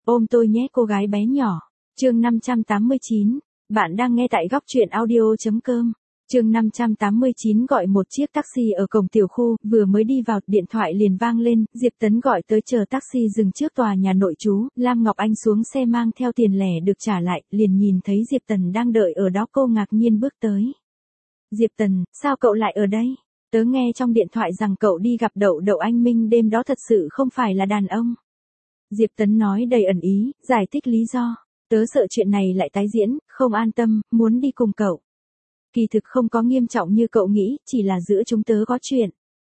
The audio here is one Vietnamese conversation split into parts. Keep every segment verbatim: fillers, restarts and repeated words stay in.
Ôm tôi nhé cô gái bé nhỏ. Chương năm trăm tám mươi chín. Bạn đang nghe tại góc truyện audio.com. Chương năm trăm tám mươi chín gọi một chiếc taxi ở cổng tiểu khu, vừa mới đi vào, điện thoại liền vang lên, Diệp Tấn gọi tới chờ taxi dừng trước tòa nhà nội trú, Lam Ngọc Anh xuống xe mang theo tiền lẻ được trả lại, liền nhìn thấy Diệp Tần đang đợi ở đó, cô ngạc nhiên bước tới. Diệp Tần, sao cậu lại ở đây? Tớ nghe trong điện thoại rằng cậu đi gặp Đậu Đậu Anh Minh đêm đó, thật sự không phải là đàn ông. Diệp Tấn nói đầy ẩn ý, giải thích lý do. Tớ sợ chuyện này lại tái diễn, không an tâm, muốn đi cùng cậu. Kỳ thực không có nghiêm trọng như cậu nghĩ, chỉ là giữa chúng tớ có chuyện.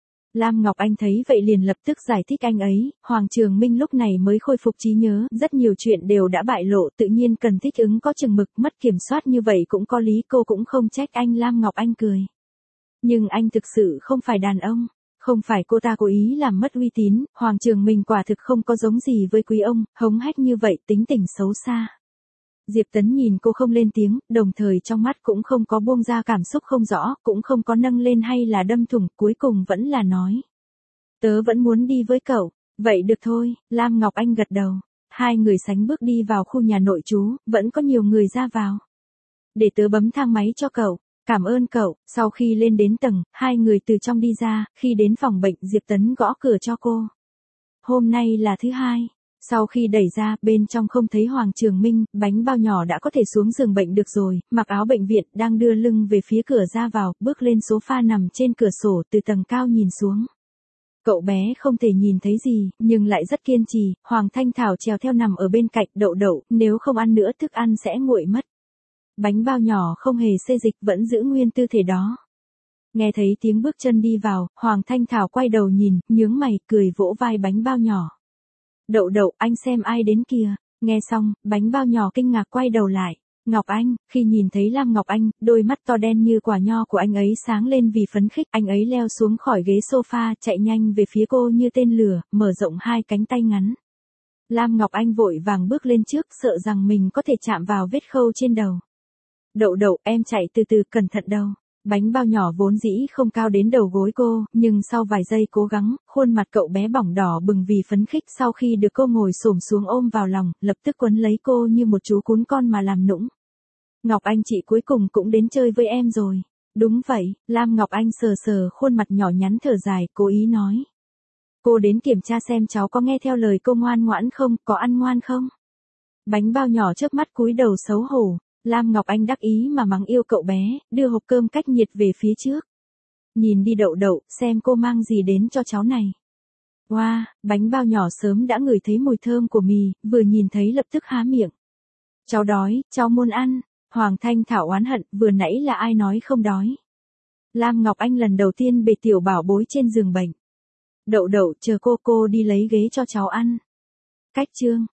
Lam Ngọc Anh thấy vậy liền lập tức giải thích anh ấy, Hoàng Trường Minh lúc này mới khôi phục trí nhớ, rất nhiều chuyện đều đã bại lộ, tự nhiên cần thích ứng có chừng mực, mất kiểm soát như vậy cũng có lý, cô cũng không trách anh. Lam Ngọc Anh cười. Nhưng anh thực sự không phải đàn ông. Không phải cô ta cố ý làm mất uy tín, Hoàng Trường Minh quả thực không có giống gì với quý ông, hống hách như vậy, tính tình xấu xa. Diệp Tấn nhìn cô không lên tiếng, đồng thời trong mắt cũng không có buông ra cảm xúc không rõ, cũng không có nâng lên hay là đâm thủng, cuối cùng vẫn là nói. Tớ vẫn muốn đi với cậu, vậy được thôi, Lam Ngọc Anh gật đầu. Hai người sánh bước đi vào khu nhà nội trú, vẫn có nhiều người ra vào. Để tớ bấm thang máy cho cậu. Cảm ơn cậu. Sau khi lên đến tầng, hai người từ trong đi ra, khi đến phòng bệnh, Diệp Tấn gõ cửa cho cô. Hôm nay là thứ hai. Sau khi đẩy ra, bên trong không thấy Hoàng Trường Minh, bánh bao nhỏ đã có thể xuống giường bệnh được rồi, mặc áo bệnh viện, đang đưa lưng về phía cửa ra vào, bước lên sofa nằm trên cửa sổ, từ tầng cao nhìn xuống. Cậu bé không thể nhìn thấy gì, nhưng lại rất kiên trì, Hoàng Thanh Thảo trèo theo nằm ở bên cạnh. Đậu Đậu, nếu không ăn nữa thức ăn sẽ nguội mất. Bánh bao nhỏ không hề xê dịch, vẫn giữ nguyên tư thể đó. Nghe thấy tiếng bước chân đi vào, Hoàng Thanh Thảo quay đầu nhìn, nhướng mày, cười vỗ vai bánh bao nhỏ. Đậu Đậu, anh xem ai đến kìa. Nghe xong, bánh bao nhỏ kinh ngạc quay đầu lại. Ngọc Anh. Khi nhìn thấy Lam Ngọc Anh, đôi mắt to đen như quả nho của anh ấy sáng lên vì phấn khích. Anh ấy leo xuống khỏi ghế sofa, chạy nhanh về phía cô như tên lửa, mở rộng hai cánh tay ngắn. Lam Ngọc Anh vội vàng bước lên trước, sợ rằng mình có thể chạm vào vết khâu trên đầu. Đậu Đậu, em chạy từ từ, cẩn thận đâu. Bánh bao nhỏ vốn dĩ không cao đến đầu gối cô, nhưng sau vài giây cố gắng, khuôn mặt cậu bé bỏng đỏ bừng vì phấn khích. Sau khi được cô ngồi xổm xuống ôm vào lòng, lập tức quấn lấy cô như một chú cún con mà làm nũng. Ngọc Anh, chị cuối cùng cũng đến chơi với em rồi. Đúng vậy, Lam Ngọc Anh sờ sờ khuôn mặt nhỏ nhắn thở dài, cố ý nói. Cô đến kiểm tra xem cháu có nghe theo lời cô ngoan ngoãn không, có ăn ngoan không? Bánh bao nhỏ chớp mắt cúi đầu xấu hổ. Lam Ngọc Anh đắc ý mà mắng yêu cậu bé, đưa hộp cơm cách nhiệt về phía trước. Nhìn đi Đậu Đậu, xem cô mang gì đến cho cháu này. Wow, bánh bao nhỏ sớm đã ngửi thấy mùi thơm của mì, vừa nhìn thấy lập tức há miệng. Cháu đói, cháu muốn ăn. Hoàng Thanh Thảo oán hận, vừa nãy là ai nói không đói. Lam Ngọc Anh lần đầu tiên bề tiểu bảo bối trên giường bệnh. Đậu Đậu, chờ cô, cô đi lấy ghế cho cháu ăn. Cách chương.